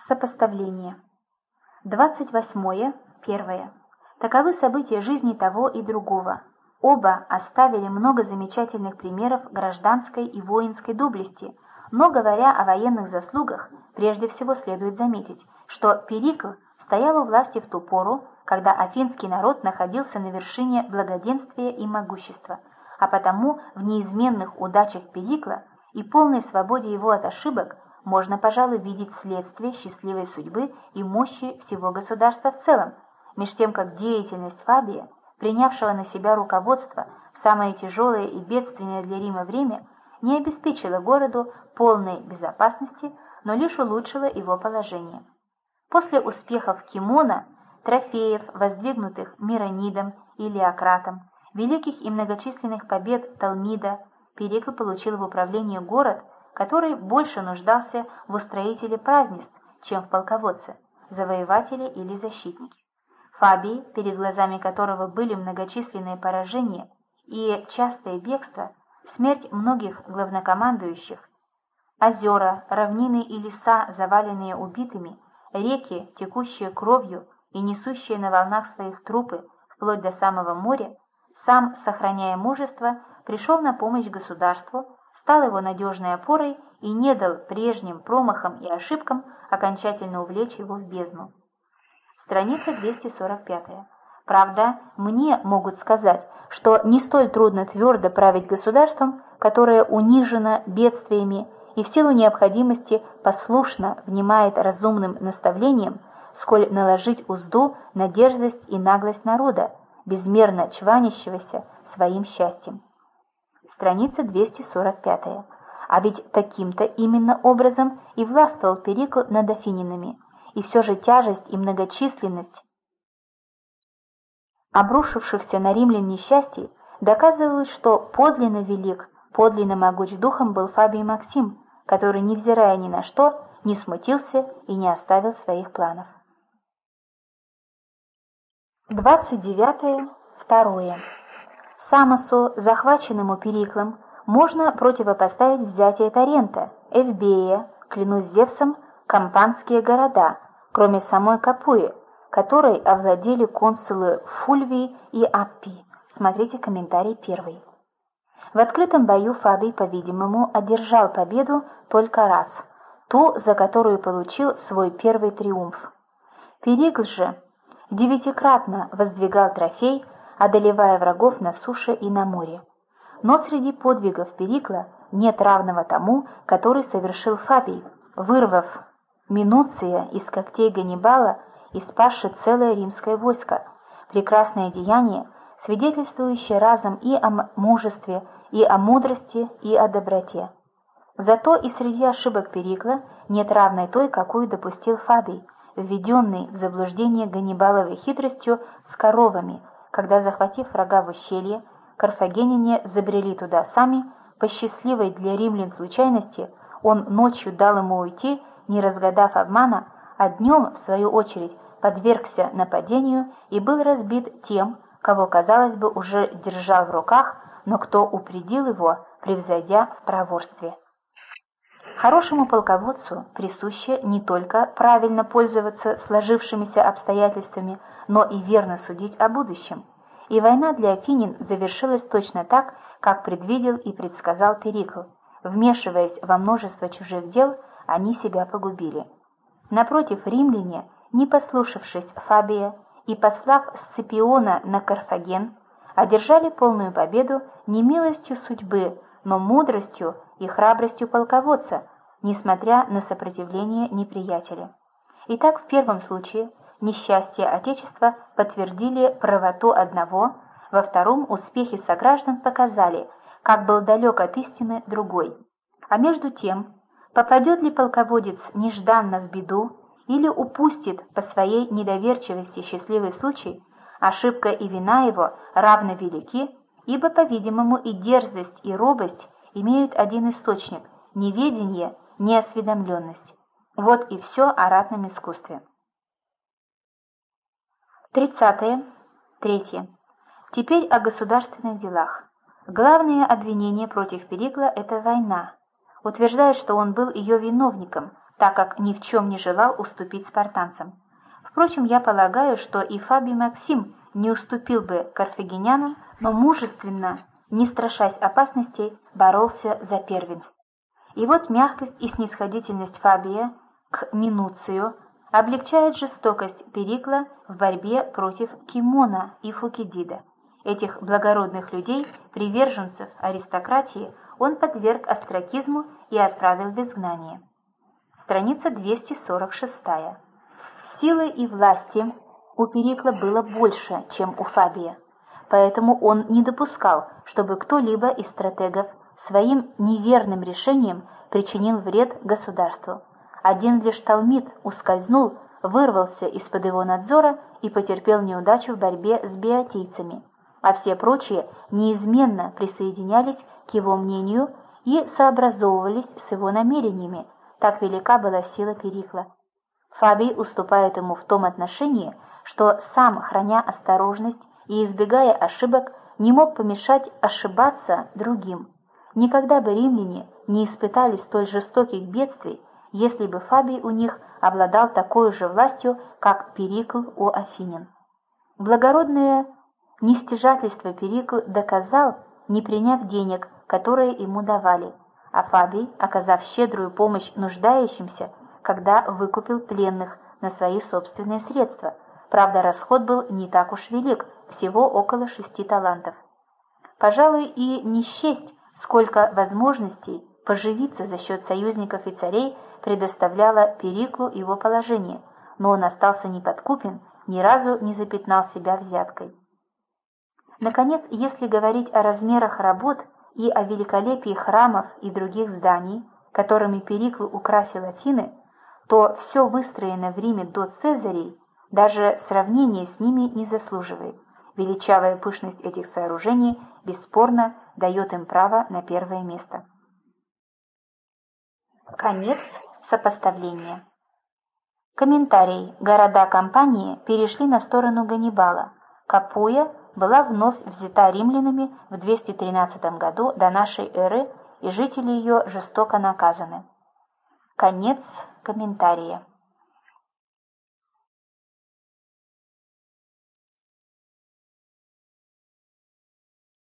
Сопоставление. 28. 1. Таковы события жизни того и другого. Оба оставили много замечательных примеров гражданской и воинской доблести, но, говоря о военных заслугах, прежде всего следует заметить, что Перикл стоял у власти в ту пору, когда афинский народ находился на вершине благоденствия и могущества, а потому в неизменных удачах Перикла и полной свободе его от ошибок можно, пожалуй, видеть следствие счастливой судьбы и мощи всего государства в целом, меж тем как деятельность Фабия, принявшего на себя руководство в самое тяжелое и бедственное для Рима время, не обеспечила городу полной безопасности, но лишь улучшила его положение. После успехов Кимона, трофеев, воздвигнутых Миронидом и Леократом, великих и многочисленных побед Талмида, Перикл получил в управление город, который больше нуждался в устроителе празднеств, чем в полководце, завоевателе или защитнике. Фабий, перед глазами которого были многочисленные поражения и частое бегство, смерть многих главнокомандующих, озера, равнины и леса, заваленные убитыми, реки, текущие кровью и несущие на волнах своих трупы вплоть до самого моря, сам, сохраняя мужество, пришел на помощь государству, стал его надежной опорой и не дал прежним промахам и ошибкам окончательно увлечь его в бездну. Страница 245. Правда, мне могут сказать, что не столь трудно твердо править государством, которое унижено бедствиями и в силу необходимости послушно внимает разумным наставлениям, сколь наложить узду на дерзость и наглость народа, безмерно чванящегося своим счастьем. Страница 245. А ведь таким-то именно образом и властвовал Перикл над афининами, и все же тяжесть и многочисленность обрушившихся на римлян несчастий доказывают, что подлинно велик, подлинно могуч духом был Фабий Максим, который, невзирая ни на что, не смутился и не оставил своих планов. 29. 2. Самосу, захваченному Периклом, можно противопоставить взятие Тарента, Эвбея, клянусь Зевсом, кампанские города, кроме самой Капуи, которой овладели консулы Фульвий и Аппий. Смотрите комментарий 1. В открытом бою Фабий, по-видимому, одержал победу только раз, ту, за которую получил свой первый триумф. Перикл же 9-кратно воздвигал трофей, одолевая врагов на суше и на море. Но среди подвигов Перикла нет равного тому, который совершил Фабий, вырвав Минуция из когтей Ганнибала и спасши целое римское войско. Прекрасное деяние, свидетельствующее разом и о мужестве, и о мудрости, и о доброте. Зато и среди ошибок Перикла нет равной той, какую допустил Фабий, введенный в заблуждение Ганнибаловой хитростью с коровами, когда, захватив врага в ущелье, карфагеняне забрели туда сами, по счастливой для римлян случайности он ночью дал ему уйти, не разгадав обмана, а днем, в свою очередь, подвергся нападению и был разбит тем, кого, казалось бы, уже держал в руках, но кто упредил его, превзойдя в проворстве. Хорошему полководцу присуще не только правильно пользоваться сложившимися обстоятельствами, но и верно судить о будущем. И война для афинин завершилась точно так, как предвидел и предсказал Перикл. Вмешиваясь во множество чужих дел, они себя погубили. Напротив, римляне, не послушавшись Фабия и послав Сципиона на Карфаген, одержали полную победу не милостью судьбы, но мудростью и храбростью полководца, несмотря на сопротивление неприятеля. Итак, в первом случае несчастья Отечества подтвердили правоту одного, во втором успехи сограждан показали, как был далек от истины другой. А между тем, попадет ли полководец нежданно в беду или упустит по своей недоверчивости счастливый случай, ошибка и вина его равно велики, ибо, по-видимому, и дерзость, и робость имеют один источник – неведение, неосведомленность. Вот и все о ратном искусстве. 30. 3. Теперь о государственных делах. Главное обвинение против Перикла – это война. Утверждают, что он был ее виновником, так как ни в чем не желал уступить спартанцам. Впрочем, я полагаю, что и Фабий Максим не уступил бы карфагенянам, но мужественно, не страшась опасностей, боролся за первенство. И вот мягкость и снисходительность Фабия к Минуцию облегчает жестокость Перикла в борьбе против Кимона и Фукидида. Этих благородных людей, приверженцев аристократии, он подверг остракизму и отправил в изгнание. Страница 246. Силы и власти у Перикла было больше, чем у Фабия, поэтому он не допускал, чтобы кто-либо из стратегов своим неверным решением причинил вред государству. Один лишь Талмид ускользнул, вырвался из-под его надзора и потерпел неудачу в борьбе с беотийцами, а все прочие неизменно присоединялись к его мнению и сообразовывались с его намерениями. Так велика была сила Перикла. Фабий уступает ему в том отношении, что сам, храня осторожность и избегая ошибок, не мог помешать ошибаться другим. Никогда бы римляне не испытали столь жестоких бедствий, если бы Фабий у них обладал такой же властью, как Перикл у афинян. Благородное нестяжательство Перикл доказал, не приняв денег, которые ему давали, а Фабий, оказав щедрую помощь нуждающимся, когда выкупил пленных на свои собственные средства. Правда, расход был не так уж велик, всего около 6 талантов. Пожалуй, и не счесть, сколько возможностей поживиться за счет союзников и царей предоставляло Периклу его положение, но он остался неподкупен, ни разу не запятнал себя взяткой. Наконец, если говорить о размерах работ и о великолепии храмов и других зданий, которыми Перикл украсил Афины, то все выстроенное в Риме до Цезарей даже сравнения с ними не заслуживает. Величавая пышность этих сооружений бесспорно дает им право на первое место. Конец сопоставления. Комментарий. Города Кампании перешли на сторону Ганнибала. Капуя была вновь взята римлянами в 213 году до нашей эры, и жители ее жестоко наказаны. Конец комментария.